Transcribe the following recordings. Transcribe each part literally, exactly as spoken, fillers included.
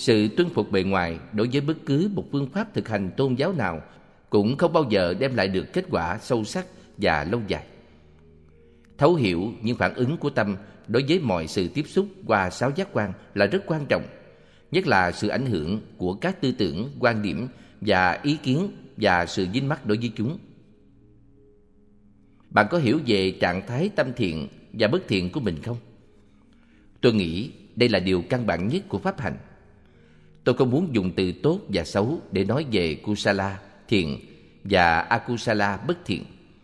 Sự tuân phục bề ngoài đối với bất cứ một phương pháp thực hành tôn giáo nào cũng không bao giờ đem lại được kết quả sâu sắc và lâu dài. Thấu hiểu những phản ứng của tâm đối với mọi sự tiếp xúc qua sáu giác quan là rất quan trọng, nhất là sự ảnh hưởng của các tư tưởng, quan điểm và ý kiến và sự dính mắc đối với chúng. Bạn có hiểu về trạng thái tâm thiện và bất thiện của mình không? Tôi nghĩ đây là điều căn bản nhất của pháp hành. Tôi không muốn dùng từ tốt và xấu để nói về kusala, thiện, và akusala, bất thiện.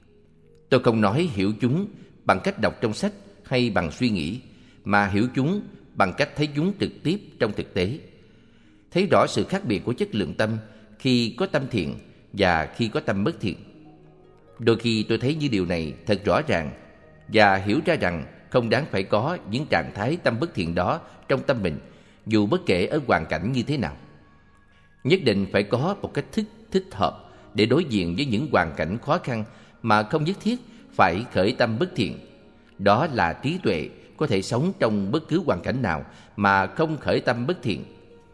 Tôi không nói hiểu chúng bằng cách đọc trong sách hay bằng suy nghĩ, mà hiểu chúng bằng cách thấy chúng trực tiếp trong thực tế. Thấy rõ sự khác biệt của chất lượng tâm khi có tâm thiện và khi có tâm bất thiện. Đôi khi tôi thấy như điều này thật rõ ràng và hiểu ra rằng không đáng phải có những trạng thái tâm bất thiện đó trong tâm mình, dù bất kể ở hoàn cảnh như thế nào. Nhất định phải có một cách thức thích hợp để đối diện với những hoàn cảnh khó khăn mà không nhất thiết phải khởi tâm bất thiện. Đó là trí tuệ có thể sống trong bất cứ hoàn cảnh nào mà không khởi tâm bất thiện.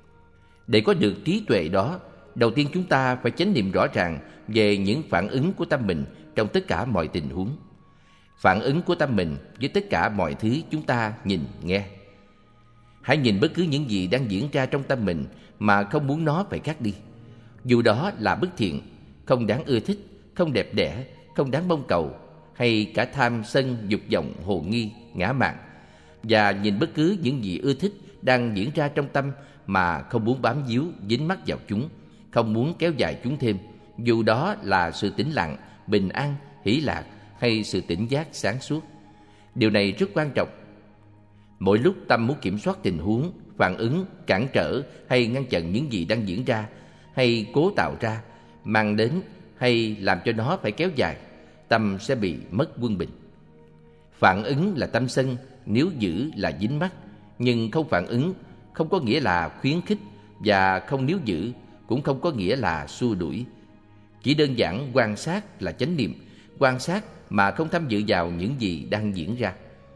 Để có được trí tuệ đó, đầu tiên chúng ta phải chánh niệm rõ ràng về những phản ứng của tâm mình trong tất cả mọi tình huống. Phản ứng của tâm mình với tất cả mọi thứ chúng ta nhìn, nghe. Hãy nhìn bất cứ những gì đang diễn ra trong tâm mình mà không muốn nó phải khác đi. Dù đó là bất thiện, không đáng ưa thích, không đẹp đẽ, không đáng mong cầu, hay cả tham, sân, dục vọng, hồ nghi, ngã mạn. Và nhìn bất cứ những gì ưa thích đang diễn ra trong tâm mà không muốn bám víu, dính mắc vào chúng, không muốn kéo dài chúng thêm, dù đó là sự tĩnh lặng, bình an, hỷ lạc hay sự tỉnh giác sáng suốt. Điều này rất quan trọng. Mỗi lúc tâm muốn kiểm soát tình huống, phản ứng, cản trở hay ngăn chặn những gì đang diễn ra, hay cố tạo ra, mang đến hay làm cho nó phải kéo dài, tâm sẽ bị mất quân bình. Phản ứng là tâm sân, nếu giữ là dính mắc, nhưng không phản ứng không có nghĩa là khuyến khích, và không níu giữ cũng không có nghĩa là xua đuổi. Chỉ đơn giản quan sát là chánh niệm, quan sát mà không tham dự vào những gì đang diễn ra.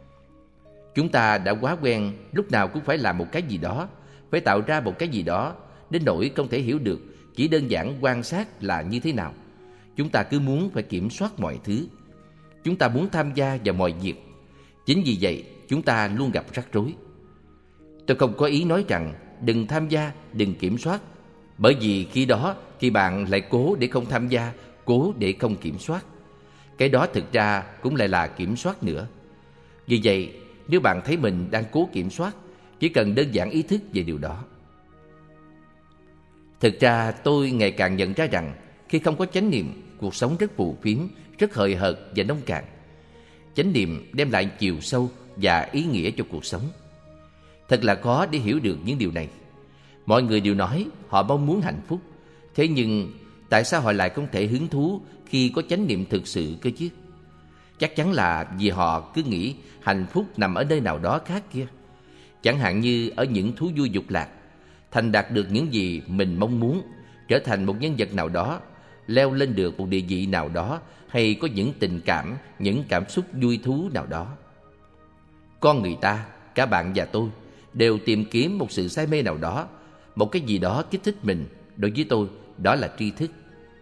Chúng ta đã quá quen lúc nào cũng phải làm một cái gì đó, phải tạo ra một cái gì đó, đến nỗi không thể hiểu được chỉ đơn giản quan sát là như thế nào. Chúng ta cứ muốn phải kiểm soát mọi thứ. Chúng ta muốn tham gia vào mọi việc. Chính vì vậy chúng ta luôn gặp rắc rối. Tôi không có ý nói rằng đừng tham gia, đừng kiểm soát, bởi vì khi đó thì bạn lại cố để không tham gia, cố để không kiểm soát. Cái đó thực ra cũng lại là kiểm soát nữa. Vì vậy, nếu bạn thấy mình đang cố kiểm soát, chỉ cần đơn giản ý thức về điều đó. Thực ra tôi ngày càng nhận ra rằng khi không có chánh niệm, cuộc sống rất phù phiếm, rất hời hợt và nông cạn. Chánh niệm đem lại chiều sâu và ý nghĩa cho cuộc sống. Thật là khó để hiểu được những điều này. Mọi người đều nói họ mong muốn hạnh phúc. Thế nhưng tại sao họ lại không thể hứng thú khi có chánh niệm thực sự cơ chứ? Chắc chắn là vì họ cứ nghĩ hạnh phúc nằm ở nơi nào đó khác kia. Chẳng hạn như ở những thú vui dục lạc, thành đạt được những gì mình mong muốn, trở thành một nhân vật nào đó, leo lên được một địa vị nào đó, hay có những tình cảm, những cảm xúc vui thú nào đó. Con người ta, cả bạn và tôi, đều tìm kiếm một sự say mê nào đó, một cái gì đó kích thích mình. Đối với tôi, đó là tri thức.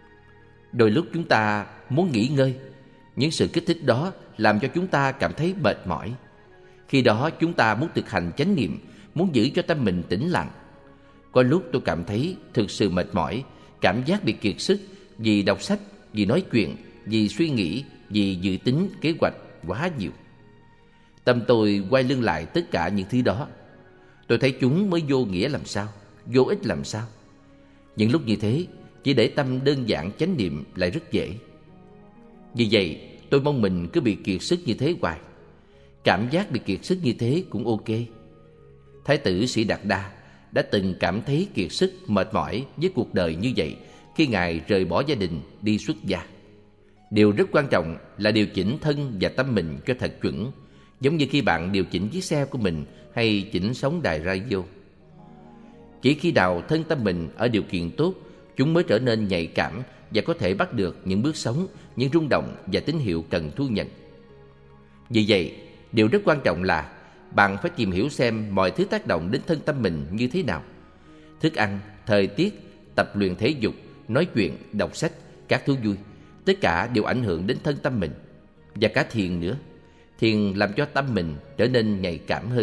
Đôi lúc chúng ta muốn nghỉ ngơi. Những sự kích thích đó làm cho chúng ta cảm thấy mệt mỏi. Khi đó chúng ta muốn thực hành chánh niệm, muốn giữ cho tâm mình tĩnh lặng. Có lúc tôi cảm thấy thực sự mệt mỏi, cảm giác bị kiệt sức vì đọc sách, vì nói chuyện, vì suy nghĩ, vì dự tính, kế hoạch quá nhiều. Tâm tôi quay lưng lại tất cả những thứ đó. Tôi thấy chúng mới vô nghĩa làm sao, vô ích làm sao. Những lúc như thế, chỉ để tâm đơn giản chánh niệm lại rất dễ. Vì vậy, tôi mong mình cứ bị kiệt sức như thế hoài. Cảm giác bị kiệt sức như thế cũng ok. Thái tử Sĩ Đạt Đa đã từng cảm thấy kiệt sức, mệt mỏi với cuộc đời như vậy khi Ngài rời bỏ gia đình đi xuất gia. Điều rất quan trọng là điều chỉnh thân và tâm mình cho thật chuẩn, giống như khi bạn điều chỉnh chiếc xe của mình hay chỉnh sóng đài radio. Chỉ khi nào thân tâm mình ở điều kiện tốt, chúng mới trở nên nhạy cảm và có thể bắt được những bước sóng, những rung động và tín hiệu cần thu nhận. Vì vậy, điều rất quan trọng là bạn phải tìm hiểu xem mọi thứ tác động đến thân tâm mình như thế nào. thức ăn, thời tiết, tập luyện thể dục, nói chuyện, đọc sách, các thú vui, tất cả đều ảnh hưởng đến thân tâm mình. Và cả thiền nữa. Thiền làm cho tâm mình trở nên nhạy cảm hơn.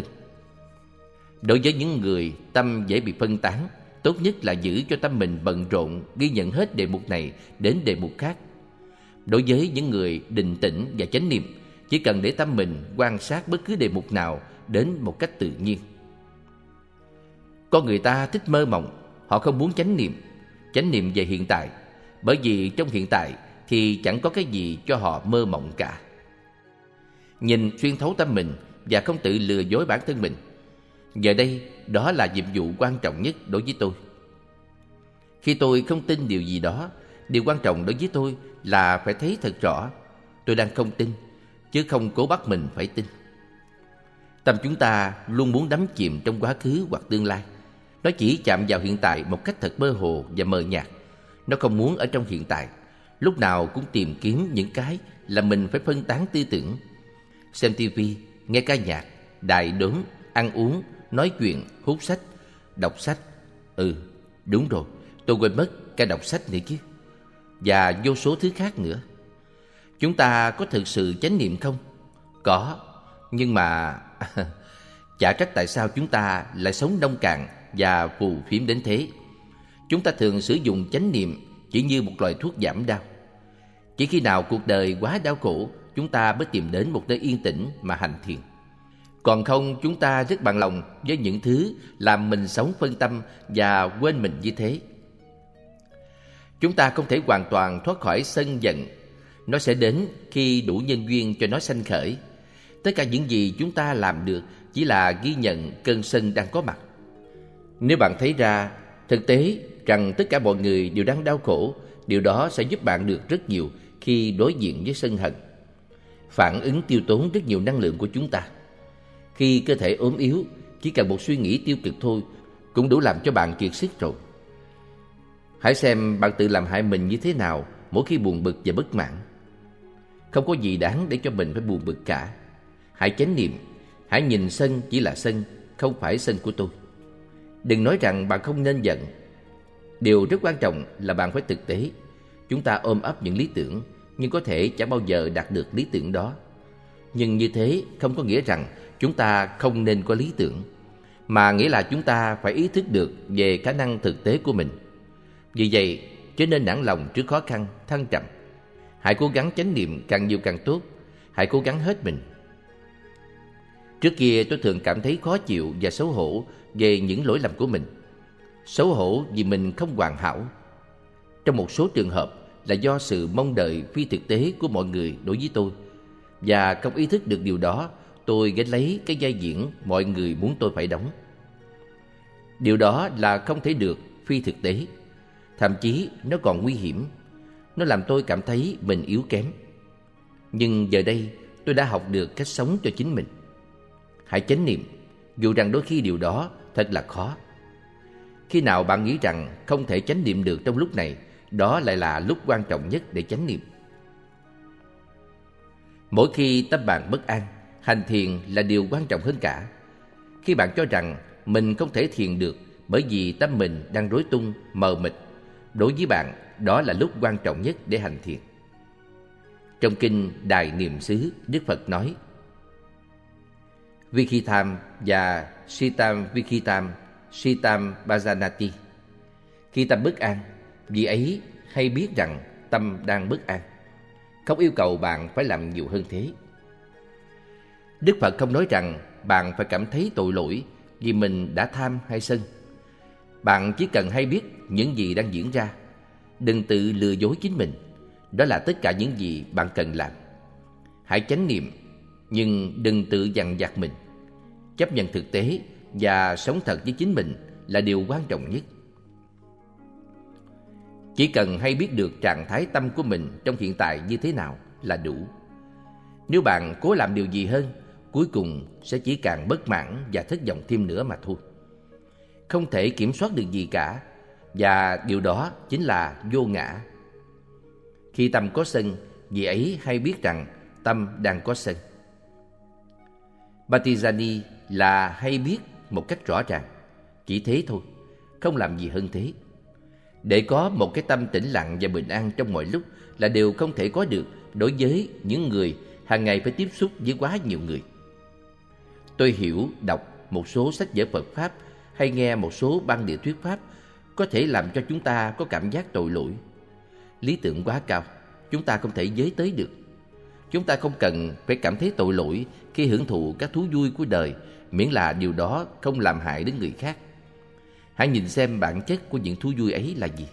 Đối với những người tâm dễ bị phân tán, tốt nhất là giữ cho tâm mình bận rộn, ghi nhận hết đề mục này đến đề mục khác. Đối với những người định tĩnh và chánh niệm, chỉ cần để tâm mình quan sát bất cứ đề mục nào đến một cách tự nhiên. Con người ta thích mơ mộng, họ không muốn chánh niệm, chánh niệm về hiện tại, bởi vì trong hiện tại thì chẳng có cái gì cho họ mơ mộng cả. Nhìn xuyên thấu tâm mình và không tự lừa dối bản thân mình. Giờ đây, đó là nhiệm vụ quan trọng nhất đối với tôi. Khi tôi không tin điều gì đó, điều quan trọng đối với tôi là phải thấy thật rõ tôi đang không tin, chứ không cố bắt mình phải tin. Tâm chúng ta luôn muốn đắm chìm trong quá khứ hoặc tương lai. Nó chỉ chạm vào hiện tại một cách thật mơ hồ và mờ nhạt. Nó không muốn ở trong hiện tại, lúc nào cũng tìm kiếm những cái làm mình phải phân tán tư tưởng. Xem tivi, nghe ca nhạc, đài đốm, ăn uống, nói chuyện, hút sách, đọc sách. Ừ, đúng rồi, tôi quên mất cả đọc sách nữa chứ. Và vô số thứ khác nữa. Chúng ta có thực sự chánh niệm không? Có, nhưng mà chả trách tại sao chúng ta lại sống nông cạn và phù phiếm đến thế. Chúng ta thường sử dụng chánh niệm chỉ như một loại thuốc giảm đau. Chỉ khi nào cuộc đời quá đau khổ, chúng ta mới tìm đến một nơi yên tĩnh mà hành thiền. Còn không, chúng ta rất bằng lòng với những thứ làm mình sống phân tâm và quên mình như thế. Chúng ta không thể hoàn toàn thoát khỏi sân giận. Nó sẽ đến khi đủ nhân duyên cho nó sanh khởi. Tất cả những gì chúng ta làm được chỉ là ghi nhận cơn sân đang có mặt. Nếu bạn thấy ra thực tế rằng tất cả mọi người đều đang đau khổ, điều đó sẽ giúp bạn được rất nhiều khi đối diện với sân hận. Phản ứng tiêu tốn rất nhiều năng lượng của chúng ta. Khi cơ thể ốm yếu, chỉ cần một suy nghĩ tiêu cực thôi cũng đủ làm cho bạn kiệt sức rồi. Hãy xem bạn tự làm hại mình như thế nào mỗi khi buồn bực và bất mãn. Không có gì đáng để cho mình phải buồn bực cả. Hãy chánh niệm, hãy nhìn sân chỉ là sân, không phải sân của tôi. Đừng nói rằng bạn không nên giận. Điều rất quan trọng là bạn phải thực tế. Chúng ta ôm ấp những lý tưởng, nhưng có thể chẳng bao giờ đạt được lý tưởng đó. Nhưng như thế không có nghĩa rằng chúng ta không nên có lý tưởng, mà nghĩa là chúng ta phải ý thức được về khả năng thực tế của mình. Vì vậy, chớ nên nản lòng trước khó khăn, thăng trầm. Hãy cố gắng chánh niệm càng nhiều càng tốt. Hãy cố gắng hết mình. Trước kia tôi thường cảm thấy khó chịu và xấu hổ về những lỗi lầm của mình. Xấu hổ vì mình không hoàn hảo. Trong một số trường hợp là do sự mong đợi phi thực tế của mọi người đối với tôi. Và không ý thức được điều đó, tôi gánh lấy cái vai diễn mọi người muốn tôi phải đóng. Điều đó là không thể được, phi thực tế. Thậm chí nó còn nguy hiểm. Nó làm tôi cảm thấy mình yếu kém. Nhưng giờ đây tôi đã học được cách sống cho chính mình. Hãy chánh niệm, dù rằng đôi khi điều đó thật là khó. Khi nào bạn nghĩ rằng không thể chánh niệm được trong lúc này, đó lại là lúc quan trọng nhất để chánh niệm. Mỗi khi tâm bạn bất an, hành thiền là điều quan trọng hơn cả. Khi bạn cho rằng mình không thể thiền được bởi vì tâm mình đang rối tung, mờ mịt, đối với bạn, đó là lúc quan trọng nhất để hành thiền. Trong kinh Đài Niệm xứ, Đức Phật nói: Vikhitam và Sitam Vikhitam, Sitam Bhajanati. Khi tâm bất an, vì ấy hay biết rằng tâm đang bất an. Không yêu cầu bạn phải làm nhiều hơn thế. Đức Phật không nói rằng bạn phải cảm thấy tội lỗi vì mình đã tham hay sân. Bạn chỉ cần hay biết những gì đang diễn ra. Đừng tự lừa dối chính mình. Đó là tất cả những gì bạn cần làm. Hãy chánh niệm, nhưng đừng tự dằn vặt mình. Chấp nhận thực tế và sống thật với chính mình là điều quan trọng nhất. Chỉ cần hay biết được trạng thái tâm của mình trong hiện tại như thế nào là đủ. Nếu bạn cố làm điều gì hơn, cuối cùng sẽ chỉ càng bất mãn và thất vọng thêm nữa mà thôi. Không thể kiểm soát được gì cả, và điều đó chính là vô ngã. Khi tâm có sân, vì ấy hay biết rằng tâm đang có sân. Patijani là hay biết một cách rõ ràng, chỉ thế thôi. không làm gì hơn thế. Để có một cái tâm tĩnh lặng và bình an trong mọi lúc là điều không thể có được đối với những người hàng ngày phải tiếp xúc với quá nhiều người. Tôi hiểu, đọc một số sách vở Phật Pháp hay nghe một số băng địa thuyết Pháp có thể làm cho chúng ta có cảm giác tội lỗi. Lý tưởng quá cao, chúng ta không thể với tới được. Chúng ta không cần phải cảm thấy tội lỗi khi hưởng thụ các thú vui của đời, miễn là điều đó không làm hại đến người khác. Hãy nhìn xem bản chất của những thú vui ấy là gì.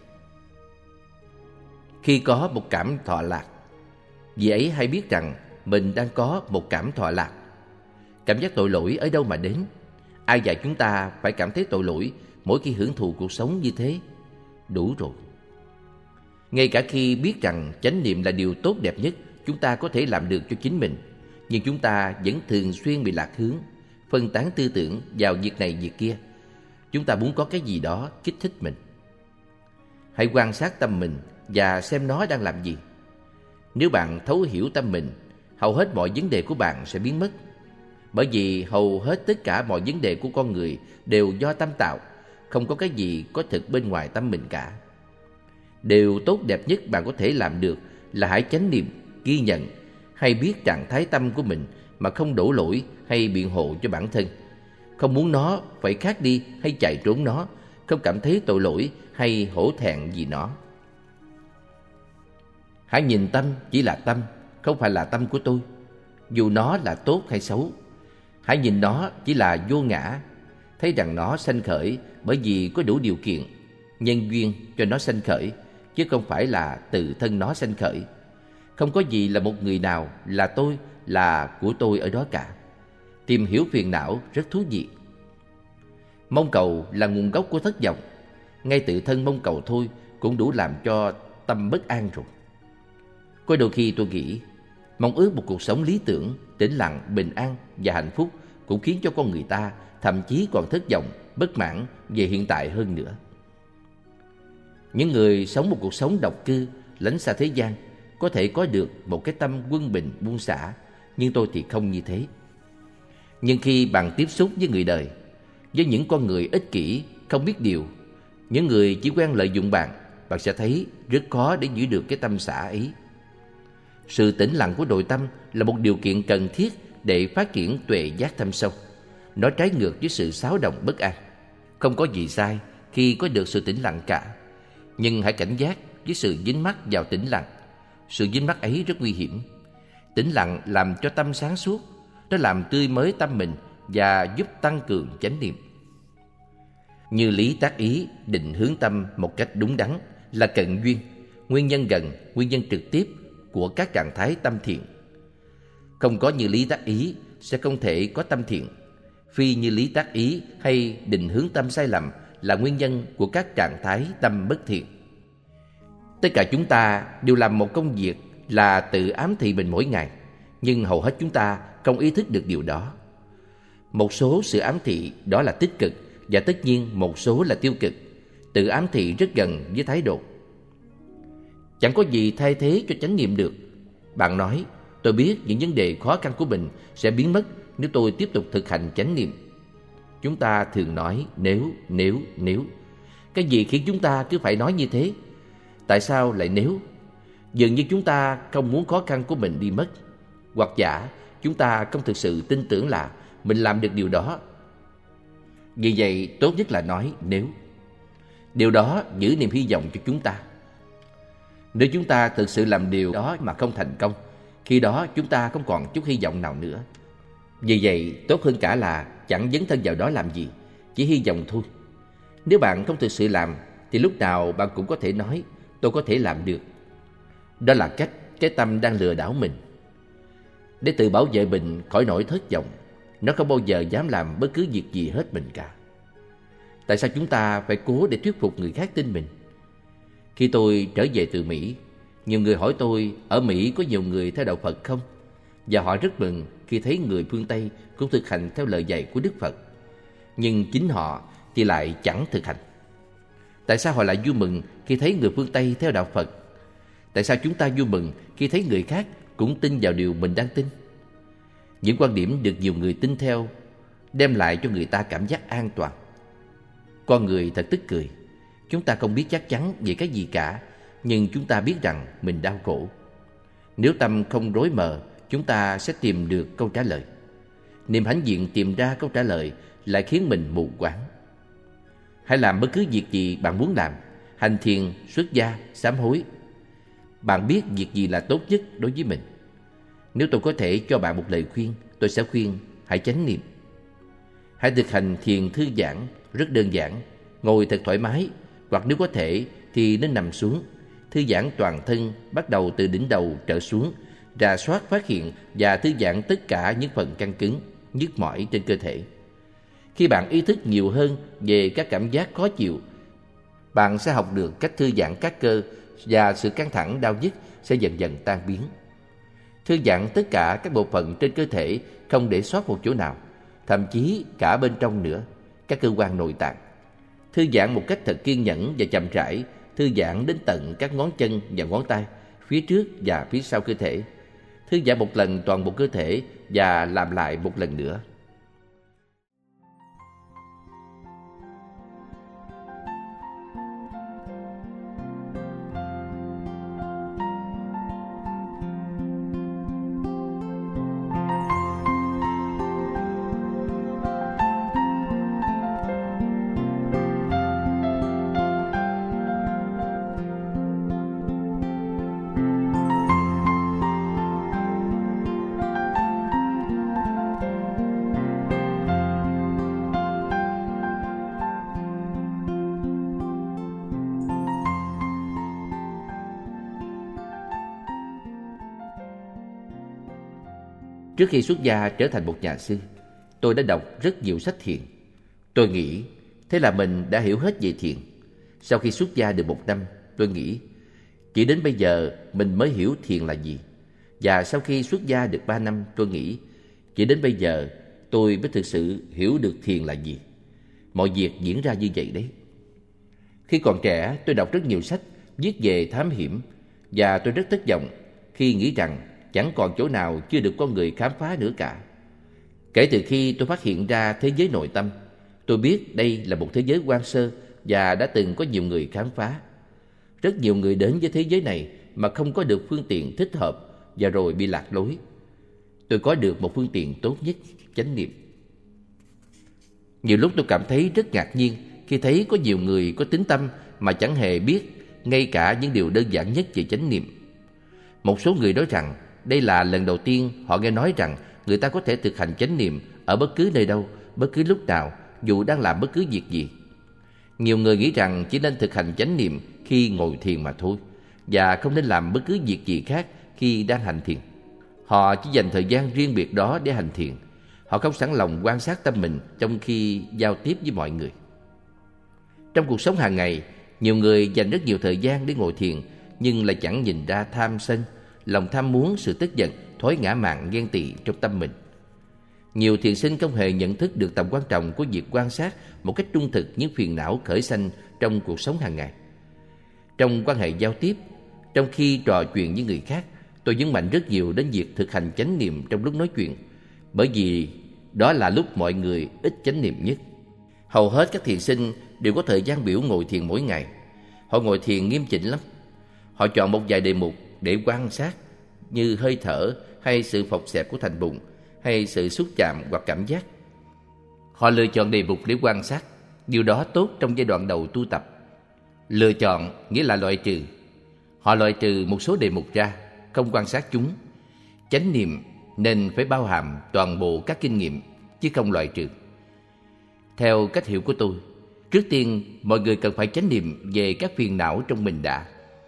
Khi có một cảm thọ lạc, vị ấy hay biết rằng mình đang có một cảm thọ lạc. Cảm giác tội lỗi ở đâu mà đến? Ai dạy chúng ta phải cảm thấy tội lỗi mỗi khi hưởng thụ cuộc sống như thế? Đủ rồi. Ngay cả khi biết rằng chánh niệm là điều tốt đẹp nhất chúng ta có thể làm được cho chính mình, nhưng chúng ta vẫn thường xuyên bị lạc hướng, phân tán tư tưởng vào việc này việc kia. Chúng ta muốn có cái gì đó kích thích mình. Hãy quan sát tâm mình và xem nó đang làm gì. Nếu bạn thấu hiểu tâm mình, hầu hết mọi vấn đề của bạn sẽ biến mất. Bởi vì hầu hết tất cả mọi vấn đề của con người đều do tâm tạo, không có cái gì có thực bên ngoài tâm mình cả. Điều tốt đẹp nhất bạn có thể làm được là hãy chánh niệm, ghi nhận, hay biết trạng thái tâm của mình mà không đổ lỗi hay biện hộ cho bản thân. Không muốn nó phải khác đi hay chạy trốn nó, không cảm thấy tội lỗi hay hổ thẹn vì nó. Hãy nhìn tâm chỉ là tâm, không phải là tâm của tôi, dù nó là tốt hay xấu. Hãy nhìn nó chỉ là vô ngã, thấy rằng nó sanh khởi bởi vì có đủ điều kiện, nhân duyên cho nó sanh khởi, chứ không phải là tự thân nó sanh khởi. Không có gì là một người nào là tôi, là của tôi ở đó cả. Tìm hiểu phiền não rất thú vị. Mong cầu là nguồn gốc của thất vọng. Ngay tự thân mong cầu thôi cũng đủ làm cho tâm bất an rồi. Có đôi khi tôi nghĩ, mong ước một cuộc sống lý tưởng, tĩnh lặng, bình an và hạnh phúc cũng khiến cho con người ta thậm chí còn thất vọng, bất mãn về hiện tại hơn nữa. Những người sống một cuộc sống độc cư, lánh xa thế gian có thể có được một cái tâm quân bình buông xả, nhưng tôi thì không như thế. Nhưng khi bạn tiếp xúc với người đời, với những con người ích kỷ, không biết điều, những người chỉ quen lợi dụng bạn, bạn sẽ thấy rất khó để giữ được cái tâm xả ấy. Sự tĩnh lặng của nội tâm là một điều kiện cần thiết để phát triển tuệ giác thâm sâu. Nó trái ngược với sự xáo động bất an. Không có gì sai khi có được sự tĩnh lặng cả, nhưng hãy cảnh giác với sự dính mắc vào tĩnh lặng. Sự dính mắc ấy rất nguy hiểm. Tĩnh lặng làm cho tâm sáng suốt, nó làm tươi mới tâm mình và giúp tăng cường chánh niệm. Như lý tác ý, định hướng tâm một cách đúng đắn là cận duyên, nguyên nhân gần, nguyên nhân trực tiếp của các trạng thái tâm thiện. Không có như lý tác ý sẽ không thể có tâm thiện. Phi như lý tác ý hay định hướng tâm sai lầm là nguyên nhân của các trạng thái tâm bất thiện. Tất cả chúng ta đều làm một công việc là tự ám thị mình mỗi ngày, nhưng hầu hết chúng ta không ý thức được điều đó. Một số sự ám thị đó là tích cực, và tất nhiên một số là tiêu cực. Tự ám thị rất gần với thái độ. Chẳng có gì thay thế cho chánh niệm được. Bạn nói, tôi biết những vấn đề khó khăn của mình sẽ biến mất nếu tôi tiếp tục thực hành chánh niệm. Chúng ta thường nói nếu, nếu, nếu. Cái gì khiến chúng ta cứ phải nói như thế? Tại sao lại nếu? Dường như chúng ta không muốn khó khăn của mình đi mất, hoặc giả chúng ta không thực sự tin tưởng là mình làm được điều đó. Vì vậy tốt nhất là nói nếu. Điều đó giữ niềm hy vọng cho chúng ta. Nếu chúng ta thực sự làm điều đó mà không thành công, khi đó chúng ta không còn chút hy vọng nào nữa. Vì vậy tốt hơn cả là chẳng dấn thân vào đó làm gì, chỉ hy vọng thôi. Nếu bạn không thực sự làm thì lúc nào bạn cũng có thể nói tôi có thể làm được. Đó là cách cái tâm đang lừa đảo mình. Để tự bảo vệ mình khỏi nỗi thất vọng, nó không bao giờ dám làm bất cứ việc gì hết mình cả. Tại sao chúng ta phải cố để thuyết phục người khác tin mình? Khi tôi trở về từ Mỹ, nhiều người hỏi tôi ở Mỹ có nhiều người theo đạo Phật không? Và họ rất mừng khi thấy người phương Tây cũng thực hành theo lời dạy của Đức Phật. Nhưng chính họ thì lại chẳng thực hành. Tại sao họ lại vui mừng khi thấy người phương Tây theo đạo Phật? Tại sao chúng ta vui mừng khi thấy người khác cũng tin vào điều mình đang tin? Những quan điểm được nhiều người tin theo đem lại cho người ta cảm giác an toàn. Con người thật tức cười. Chúng ta không biết chắc chắn về cái gì cả, nhưng chúng ta biết rằng mình đau khổ. Nếu tâm không rối mờ, chúng ta sẽ tìm được câu trả lời. Niềm hãnh diện tìm ra câu trả lời lại khiến mình mù quáng. Hãy làm bất cứ việc gì bạn muốn làm, hành thiền, xuất gia, sám hối. Bạn biết việc gì là tốt nhất đối với mình. Nếu tôi có thể cho bạn một lời khuyên, tôi sẽ khuyên hãy chánh niệm. Hãy thực hành thiền thư giãn, rất đơn giản. Ngồi thật thoải mái, hoặc nếu có thể thì nên nằm xuống. Thư giãn toàn thân, bắt đầu từ đỉnh đầu trở xuống, rà soát phát hiện và thư giãn tất cả những phần căng cứng, nhức mỏi trên cơ thể. Khi bạn ý thức nhiều hơn về các cảm giác khó chịu, bạn sẽ học được cách thư giãn các cơ và sự căng thẳng đau nhức sẽ dần dần tan biến. Thư giãn tất cả các bộ phận trên cơ thể, không để sót một chỗ nào, thậm chí cả bên trong nữa, các cơ quan nội tạng. Thư giãn một cách thật kiên nhẫn và chậm rãi, thư giãn đến tận các ngón chân và ngón tay, phía trước và phía sau cơ thể. Thư giãn một lần toàn bộ cơ thể và làm lại một lần nữa. Trước khi xuất gia trở thành một nhà sư, tôi đã đọc rất nhiều sách thiền. Tôi nghĩ thế là mình đã hiểu hết về thiền. Sau khi xuất gia được một năm, tôi nghĩ chỉ đến bây giờ mình mới hiểu thiền là gì. Và sau khi xuất gia được ba năm, tôi nghĩ chỉ đến bây giờ tôi mới thực sự hiểu được thiền là gì. Mọi việc diễn ra như vậy đấy. Khi còn trẻ, tôi đọc rất nhiều sách viết về thám hiểm, và tôi rất thất vọng khi nghĩ rằng chẳng còn chỗ nào chưa được con người khám phá nữa cả. Kể từ khi tôi phát hiện ra thế giới nội tâm, tôi biết đây là một thế giới hoang sơ và đã từng có nhiều người khám phá. Rất nhiều người đến với thế giới này mà không có được phương tiện thích hợp và rồi bị lạc lối. Tôi có được một phương tiện tốt nhất, chánh niệm. Nhiều lúc tôi cảm thấy rất ngạc nhiên khi thấy có nhiều người có tín tâm mà chẳng hề biết ngay cả những điều đơn giản nhất về chánh niệm. Một số người nói rằng đây là lần đầu tiên họ nghe nói rằng người ta có thể thực hành chánh niệm ở bất cứ nơi đâu, bất cứ lúc nào, dù đang làm bất cứ việc gì. Nhiều người nghĩ rằng chỉ nên thực hành chánh niệm khi ngồi thiền mà thôi, và không nên làm bất cứ việc gì khác khi đang hành thiền. Họ chỉ dành thời gian riêng biệt đó để hành thiền. Họ không sẵn lòng quan sát tâm mình trong khi giao tiếp với mọi người. Trong cuộc sống hàng ngày, nhiều người dành rất nhiều thời gian để ngồi thiền, nhưng lại chẳng nhìn ra tham sân, lòng tham muốn, sự tức giận, thói ngã mạn, ghen tị trong tâm mình. Nhiều thiền sinh không hề nhận thức được tầm quan trọng của việc quan sát một cách trung thực những phiền não khởi sanh trong cuộc sống hàng ngày. Trong quan hệ giao tiếp, trong khi trò chuyện với người khác, tôi nhấn mạnh rất nhiều đến việc thực hành chánh niệm trong lúc nói chuyện, bởi vì đó là lúc mọi người ít chánh niệm nhất. Hầu hết các thiền sinh đều có thời gian biểu ngồi thiền mỗi ngày. Họ ngồi thiền nghiêm chỉnh lắm. Họ chọn một vài đề mục để quan sát, như hơi thở hay sự phộc xẹp của thành bụng, hay sự xúc chạm hoặc cảm giác. Họ lựa chọn đề mục để quan sát. Điều đó tốt trong giai đoạn đầu tu tập. Lựa chọn nghĩa là loại trừ. Họ loại trừ một số đề mục ra, không quan sát chúng. Chánh niệm nên phải bao hàm toàn bộ các kinh nghiệm, chứ không loại trừ. Theo cách hiểu của tôi, trước tiên mọi người cần phải chánh niệm về các phiền não trong mình đã.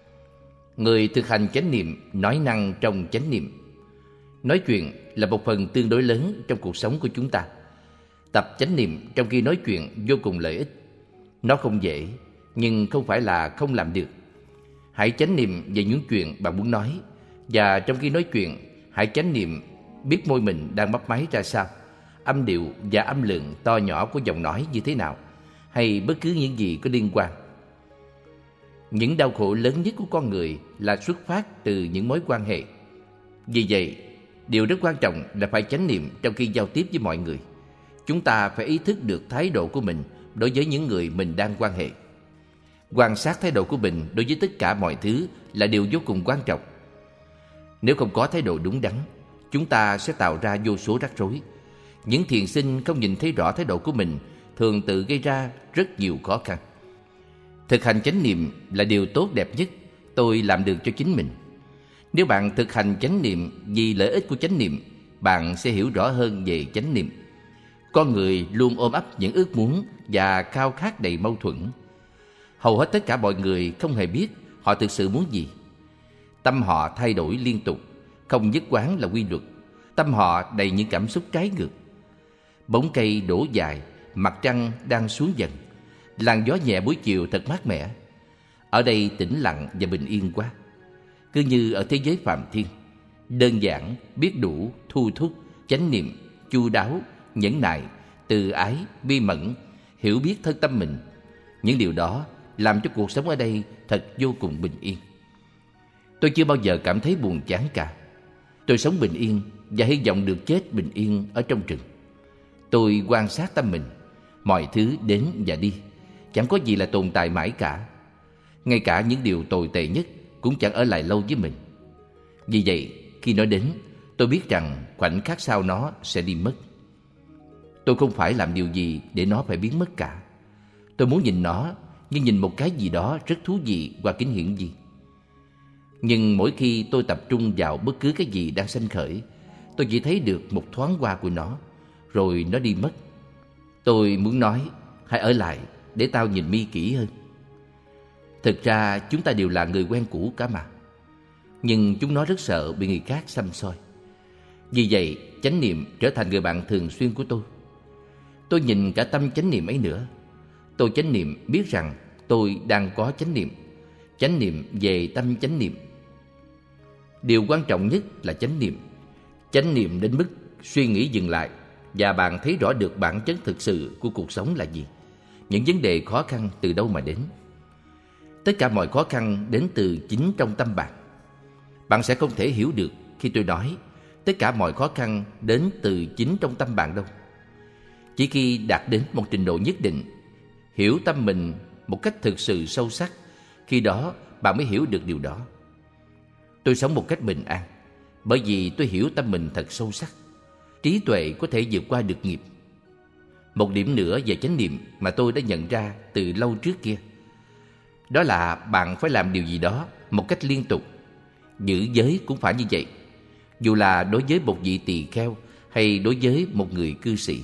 Người thực hành chánh niệm nói năng trong chánh niệm. Nói chuyện là một phần tương đối lớn trong cuộc sống của chúng ta. Tập chánh niệm trong khi nói chuyện vô cùng lợi ích. Nó không dễ, nhưng không phải là không làm được. Hãy chánh niệm về những chuyện bạn muốn nói, và trong khi nói chuyện, hãy chánh niệm biết môi mình đang mấp máy ra sao, âm điệu và âm lượng to nhỏ của giọng nói như thế nào, hay bất cứ những gì có liên quan. Những đau khổ lớn nhất của con người là xuất phát từ những mối quan hệ. Vì vậy, điều rất quan trọng là phải chánh niệm trong khi giao tiếp với mọi người. Chúng ta phải ý thức được thái độ của mình đối với những người mình đang quan hệ. Quan sát thái độ của mình đối với tất cả mọi thứ là điều vô cùng quan trọng. Nếu không có thái độ đúng đắn, chúng ta sẽ tạo ra vô số rắc rối. Những thiền sinh không nhìn thấy rõ thái độ của mình thường tự gây ra rất nhiều khó khăn. Thực hành chánh niệm là điều tốt đẹp nhất tôi làm được cho chính mình. Nếu bạn thực hành chánh niệm vì lợi ích của chánh niệm, bạn sẽ hiểu rõ hơn về chánh niệm. Con người luôn ôm ấp những ước muốn và khao khát đầy mâu thuẫn. Hầu hết tất cả mọi người không hề biết họ thực sự muốn gì. Tâm họ thay đổi liên tục, không nhất quán là quy luật. Tâm họ đầy những cảm xúc trái ngược. Bóng cây đổ dài, mặt trăng đang xuống dần. Làn gió nhẹ buổi chiều thật mát mẻ. Ở đây tĩnh lặng và bình yên quá, cứ như ở thế giới phàm thiên. Đơn giản, biết đủ, thu thúc, chánh niệm, chu đáo, nhẫn nại, từ ái, bi mẫn, hiểu biết thân tâm mình. Những điều đó làm cho cuộc sống ở đây thật vô cùng bình yên. Tôi chưa bao giờ cảm thấy buồn chán cả. Tôi sống bình yên và hy vọng được chết bình yên ở trong rừng. Tôi quan sát tâm mình. Mọi thứ đến và đi, chẳng có gì là tồn tại mãi cả. Ngay cả những điều tồi tệ nhất cũng chẳng ở lại lâu với mình. Vì vậy, khi nó đến, tôi biết rằng khoảnh khắc sau nó sẽ đi mất. Tôi không phải làm điều gì để nó phải biến mất cả. Tôi muốn nhìn nó như nhìn một cái gì đó rất thú vị qua kính hiển vi. Nhưng mỗi khi tôi tập trung vào bất cứ cái gì đang sanh khởi, tôi chỉ thấy được một thoáng qua của nó, rồi nó đi mất. Tôi muốn nói, hãy ở lại để tao nhìn mi kỹ hơn. Thực ra chúng ta đều là người quen cũ cả mà. Nhưng chúng nó rất sợ bị người khác xăm soi. Vì vậy, chánh niệm trở thành người bạn thường xuyên của tôi. Tôi nhìn cả tâm chánh niệm ấy nữa. Tôi chánh niệm biết rằng tôi đang có chánh niệm. Chánh niệm về tâm chánh niệm. Điều quan trọng nhất là chánh niệm. Chánh niệm đến mức suy nghĩ dừng lại và bạn thấy rõ được bản chất thực sự của cuộc sống là gì. Những vấn đề khó khăn từ đâu mà đến. Tất cả mọi khó khăn đến từ chính trong tâm bạn. Bạn sẽ không thể hiểu được khi tôi nói tất cả mọi khó khăn đến từ chính trong tâm bạn đâu. Chỉ khi đạt đến một trình độ nhất định, hiểu tâm mình một cách thực sự sâu sắc, khi đó bạn mới hiểu được điều đó. Tôi sống một cách bình an bởi vì tôi hiểu tâm mình thật sâu sắc. Trí tuệ có thể vượt qua được nghiệp. Một điểm nữa về chánh niệm mà tôi đã nhận ra từ lâu trước kia, đó là bạn phải làm điều gì đó một cách liên tục. Giữ giới cũng phải như vậy, dù là đối với một vị tỳ kheo hay đối với một người cư sĩ.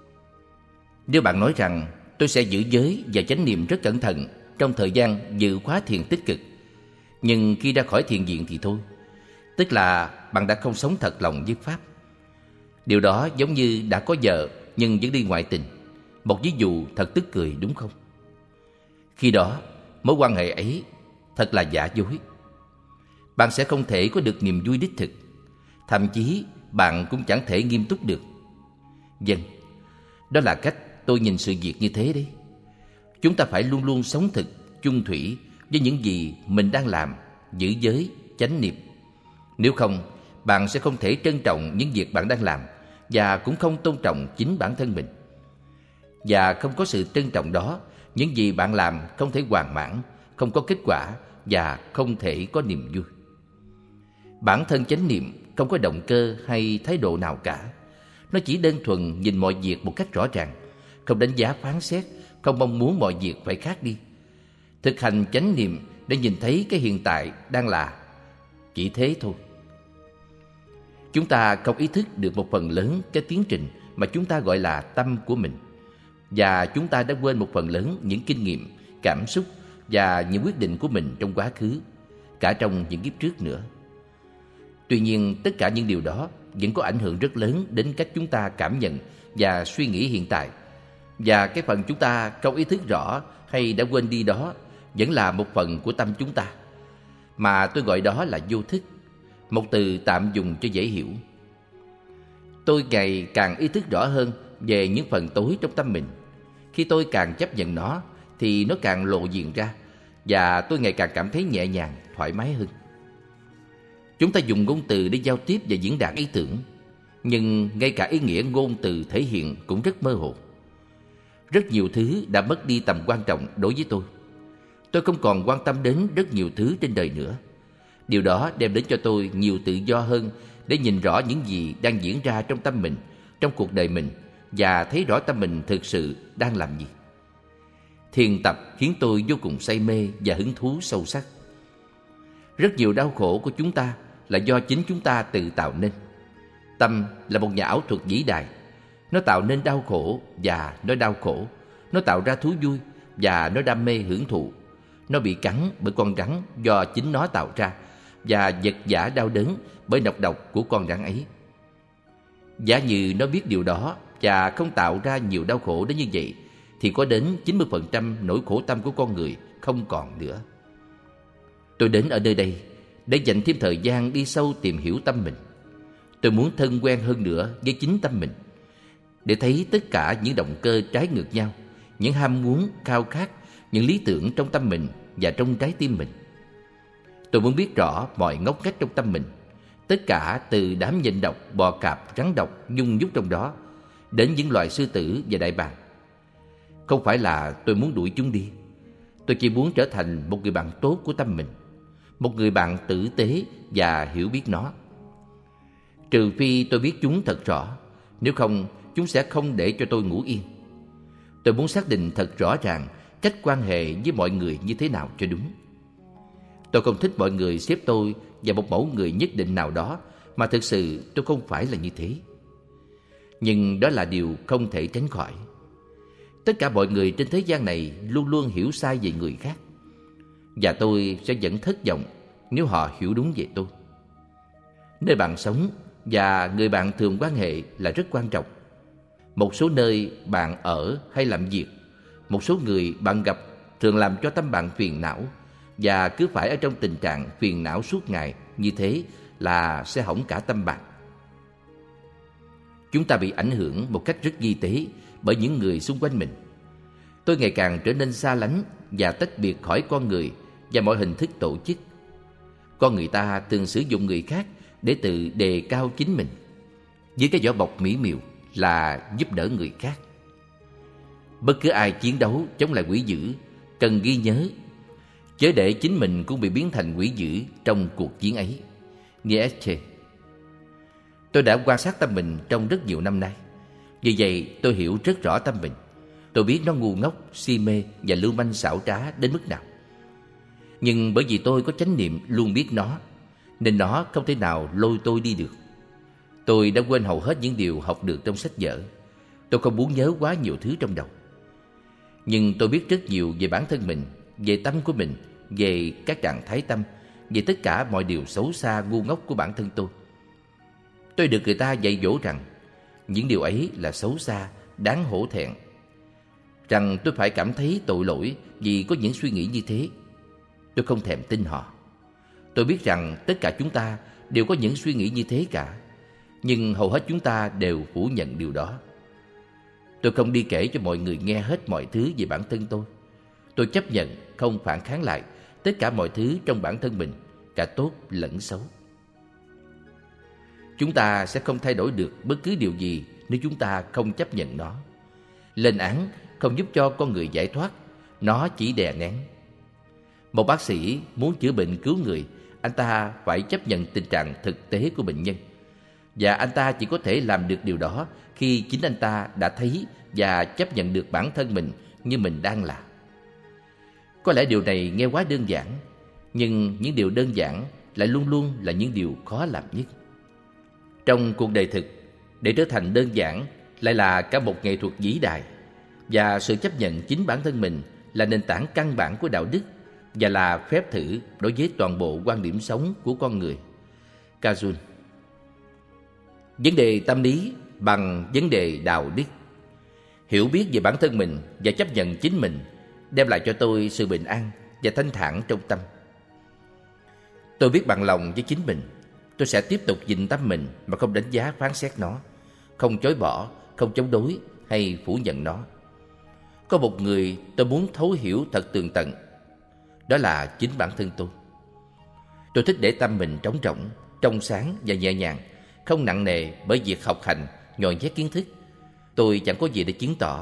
Nếu bạn nói rằng tôi sẽ giữ giới và chánh niệm rất cẩn thận trong thời gian dự khóa thiền tích cực, nhưng khi ra khỏi thiền viện thì thôi, tức là bạn đã không sống thật lòng với Pháp. Điều đó giống như đã có vợ nhưng vẫn đi ngoại tình. Một ví dụ thật tức cười đúng không? Khi đó, mối quan hệ ấy thật là giả dối. Bạn sẽ không thể có được niềm vui đích thực. Thậm chí bạn cũng chẳng thể nghiêm túc được. Vâng, đó là cách tôi nhìn sự việc như thế đấy. Chúng ta phải luôn luôn sống thực, chung thủy với những gì mình đang làm, giữ giới, chánh niệm. Nếu không, bạn sẽ không thể trân trọng những việc bạn đang làm và cũng không tôn trọng chính bản thân mình. Và không có sự trân trọng đó, những gì bạn làm không thể hoàn mãn, không có kết quả và không thể có niềm vui. Bản thân chánh niệm không có động cơ hay thái độ nào cả. Nó chỉ đơn thuần nhìn mọi việc một cách rõ ràng, không đánh giá phán xét, không mong muốn mọi việc phải khác đi. Thực hành chánh niệm để nhìn thấy cái hiện tại đang là. Chỉ thế thôi. Chúng ta không ý thức được một phần lớn cái tiến trình mà chúng ta gọi là tâm của mình. Và chúng ta đã quên một phần lớn những kinh nghiệm, cảm xúc và những quyết định của mình trong quá khứ, cả trong những kiếp trước nữa. Tuy nhiên, tất cả những điều đó vẫn có ảnh hưởng rất lớn đến cách chúng ta cảm nhận và suy nghĩ hiện tại. Và cái phần chúng ta không ý thức rõ hay đã quên đi đó vẫn là một phần của tâm chúng ta, mà tôi gọi đó là vô thức, một từ tạm dùng cho dễ hiểu. Tôi ngày càng ý thức rõ hơn về những phần tối trong tâm mình. Khi tôi càng chấp nhận nó thì nó càng lộ diện ra, và tôi ngày càng cảm thấy nhẹ nhàng, thoải mái hơn. Chúng ta dùng ngôn từ để giao tiếp và diễn đạt ý tưởng, nhưng ngay cả ý nghĩa ngôn từ thể hiện cũng rất mơ hồ. Rất nhiều thứ đã mất đi tầm quan trọng đối với tôi. Tôi không còn quan tâm đến rất nhiều thứ trên đời nữa. Điều đó đem đến cho tôi nhiều tự do hơn để nhìn rõ những gì đang diễn ra trong tâm mình, trong cuộc đời mình, và thấy rõ tâm mình thực sự đang làm gì. Thiền tập khiến tôi vô cùng say mê và hứng thú sâu sắc. Rất nhiều đau khổ của chúng ta là do chính chúng ta tự tạo nên. Tâm là một nhà ảo thuật vĩ đại. Nó tạo nên đau khổ và nó đau khổ. Nó tạo ra thú vui và nó đam mê hưởng thụ. Nó bị cắn bởi con rắn do chính nó tạo ra, và vật vã đau đớn bởi nọc độc của con rắn ấy. Giả như nó biết điều đó và không tạo ra nhiều đau khổ đến như vậy, thì có đến chín mươi phần trăm nỗi khổ tâm của con người không còn nữa. Tôi đến ở nơi đây để dành thêm thời gian đi sâu tìm hiểu tâm mình. Tôi muốn thân quen hơn nữa với chính tâm mình, để thấy tất cả những động cơ trái ngược nhau, những ham muốn, khao khát, những lý tưởng trong tâm mình và trong trái tim mình. Tôi muốn biết rõ mọi ngóc ngách trong tâm mình, tất cả từ đám nhện độc, bò cạp, rắn độc nhung nhúc trong đó, đến những loài sư tử và đại bàng. Không phải là tôi muốn đuổi chúng đi. Tôi chỉ muốn trở thành một người bạn tốt của tâm mình, một người bạn tử tế và hiểu biết nó. Trừ phi tôi biết chúng thật rõ, nếu không chúng sẽ không để cho tôi ngủ yên. Tôi muốn xác định thật rõ ràng cách quan hệ với mọi người như thế nào cho đúng. Tôi không thích mọi người xếp tôi vào một mẫu người nhất định nào đó, mà thực sự tôi không phải là như thế. Nhưng đó là điều không thể tránh khỏi. Tất cả mọi người trên thế gian này luôn luôn hiểu sai về người khác, và tôi sẽ vẫn thất vọng nếu họ hiểu đúng về tôi. Nơi bạn sống và người bạn thường quan hệ là rất quan trọng. Một số nơi bạn ở hay làm việc, một số người bạn gặp thường làm cho tâm bạn phiền não, và cứ phải ở trong tình trạng phiền não suốt ngày như thế là sẽ hỏng cả tâm bạn. Chúng ta bị ảnh hưởng một cách rất vi tế bởi những người xung quanh mình. Tôi ngày càng trở nên xa lánh và tách biệt khỏi con người và mọi hình thức tổ chức. Con người ta thường sử dụng người khác để tự đề cao chính mình, với cái vỏ bọc mỹ miều là giúp đỡ người khác. Bất cứ ai chiến đấu chống lại quỷ dữ cần ghi nhớ, chớ để chính mình cũng bị biến thành quỷ dữ trong cuộc chiến ấy. Nietzsche. Tôi đã quan sát tâm mình trong rất nhiều năm nay. Vì vậy tôi hiểu rất rõ tâm mình. Tôi biết nó ngu ngốc, si mê và lưu manh xảo trá đến mức nào. Nhưng bởi vì tôi có chánh niệm luôn biết nó, nên nó không thể nào lôi tôi đi được. Tôi đã quên hầu hết những điều học được trong sách vở. Tôi không muốn nhớ quá nhiều thứ trong đầu. Nhưng tôi biết rất nhiều về bản thân mình, về tâm của mình, về các trạng thái tâm, về tất cả mọi điều xấu xa ngu ngốc của bản thân tôi. Tôi được người ta dạy dỗ rằng những điều ấy là xấu xa, đáng hổ thẹn, rằng tôi phải cảm thấy tội lỗi vì có những suy nghĩ như thế. Tôi không thèm tin họ. Tôi biết rằng tất cả chúng ta đều có những suy nghĩ như thế cả, nhưng hầu hết chúng ta đều phủ nhận điều đó. Tôi không đi kể cho mọi người nghe hết mọi thứ về bản thân tôi. Tôi chấp nhận không phản kháng lại tất cả mọi thứ trong bản thân mình, cả tốt lẫn xấu. Chúng ta sẽ không thay đổi được bất cứ điều gì nếu chúng ta không chấp nhận nó. Lên án không giúp cho con người giải thoát, nó chỉ đè nén. Một bác sĩ muốn chữa bệnh cứu người, anh ta phải chấp nhận tình trạng thực tế của bệnh nhân. Và anh ta chỉ có thể làm được điều đó khi chính anh ta đã thấy và chấp nhận được bản thân mình như mình đang là. Có lẽ điều này nghe quá đơn giản, nhưng những điều đơn giản lại luôn luôn là những điều khó làm nhất. Trong cuộc đời thực, để trở thành đơn giản lại là cả một nghệ thuật vĩ đại, và sự chấp nhận chính bản thân mình là nền tảng căn bản của đạo đức và là phép thử đối với toàn bộ quan điểm sống của con người. Cajun. Vấn đề tâm lý bằng vấn đề đạo đức. Hiểu biết về bản thân mình và chấp nhận chính mình đem lại cho tôi sự bình an và thanh thản trong tâm. Tôi biết bằng lòng với chính mình. Tôi sẽ tiếp tục nhìn tâm mình mà không đánh giá phán xét nó, không chối bỏ, không chống đối hay phủ nhận nó. Có một người tôi muốn thấu hiểu thật tường tận, đó là chính bản thân tôi. Tôi thích để tâm mình trống rỗng, trong sáng và nhẹ nhàng, không nặng nề bởi việc học hành, nhồi nhét kiến thức. Tôi chẳng có gì để chứng tỏ,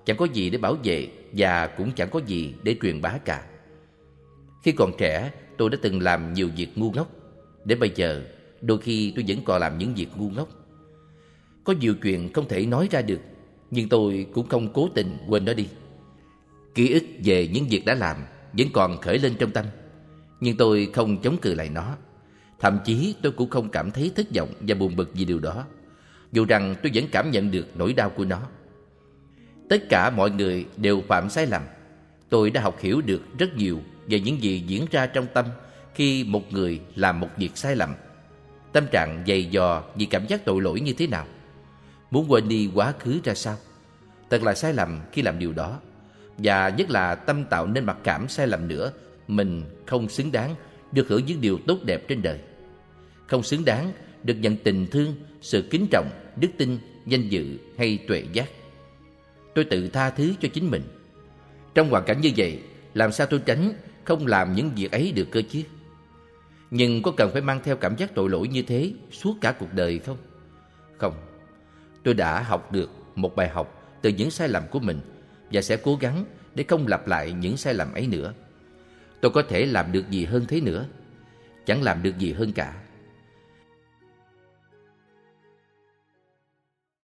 chẳng có gì để bảo vệ và cũng chẳng có gì để truyền bá cả. Khi còn trẻ, tôi đã từng làm nhiều việc ngu ngốc. Đến bây giờ, đôi khi tôi vẫn còn làm những việc ngu ngốc. Có nhiều chuyện không thể nói ra được, nhưng tôi cũng không cố tình quên nó đi. Ký ức về những việc đã làm vẫn còn khởi lên trong tâm, nhưng tôi không chống cự lại nó. Thậm chí tôi cũng không cảm thấy thất vọng và buồn bực vì điều đó, dù rằng tôi vẫn cảm nhận được nỗi đau của nó. Tất cả mọi người đều phạm sai lầm. Tôi đã học hiểu được rất nhiều về những gì diễn ra trong tâm khi một người làm một việc sai lầm. Tâm trạng dày dò vì cảm giác tội lỗi như thế nào, muốn quên đi quá khứ ra sao. Thật là sai lầm khi làm điều đó. Và nhất là tâm tạo nên mặc cảm sai lầm nữa. Mình không xứng đáng được hưởng những điều tốt đẹp trên đời, không xứng đáng được nhận tình thương, sự kính trọng, đức tin, danh dự hay tuệ giác. Tôi tự tha thứ cho chính mình. Trong hoàn cảnh như vậy, làm sao tôi tránh không làm những việc ấy được cơ chứ? Nhưng có cần phải mang theo cảm giác tội lỗi như thế suốt cả cuộc đời không? Không. Tôi đã học được một bài học từ những sai lầm của mình và sẽ cố gắng để không lặp lại những sai lầm ấy nữa. Tôi có thể làm được gì hơn thế nữa? Chẳng làm được gì hơn cả.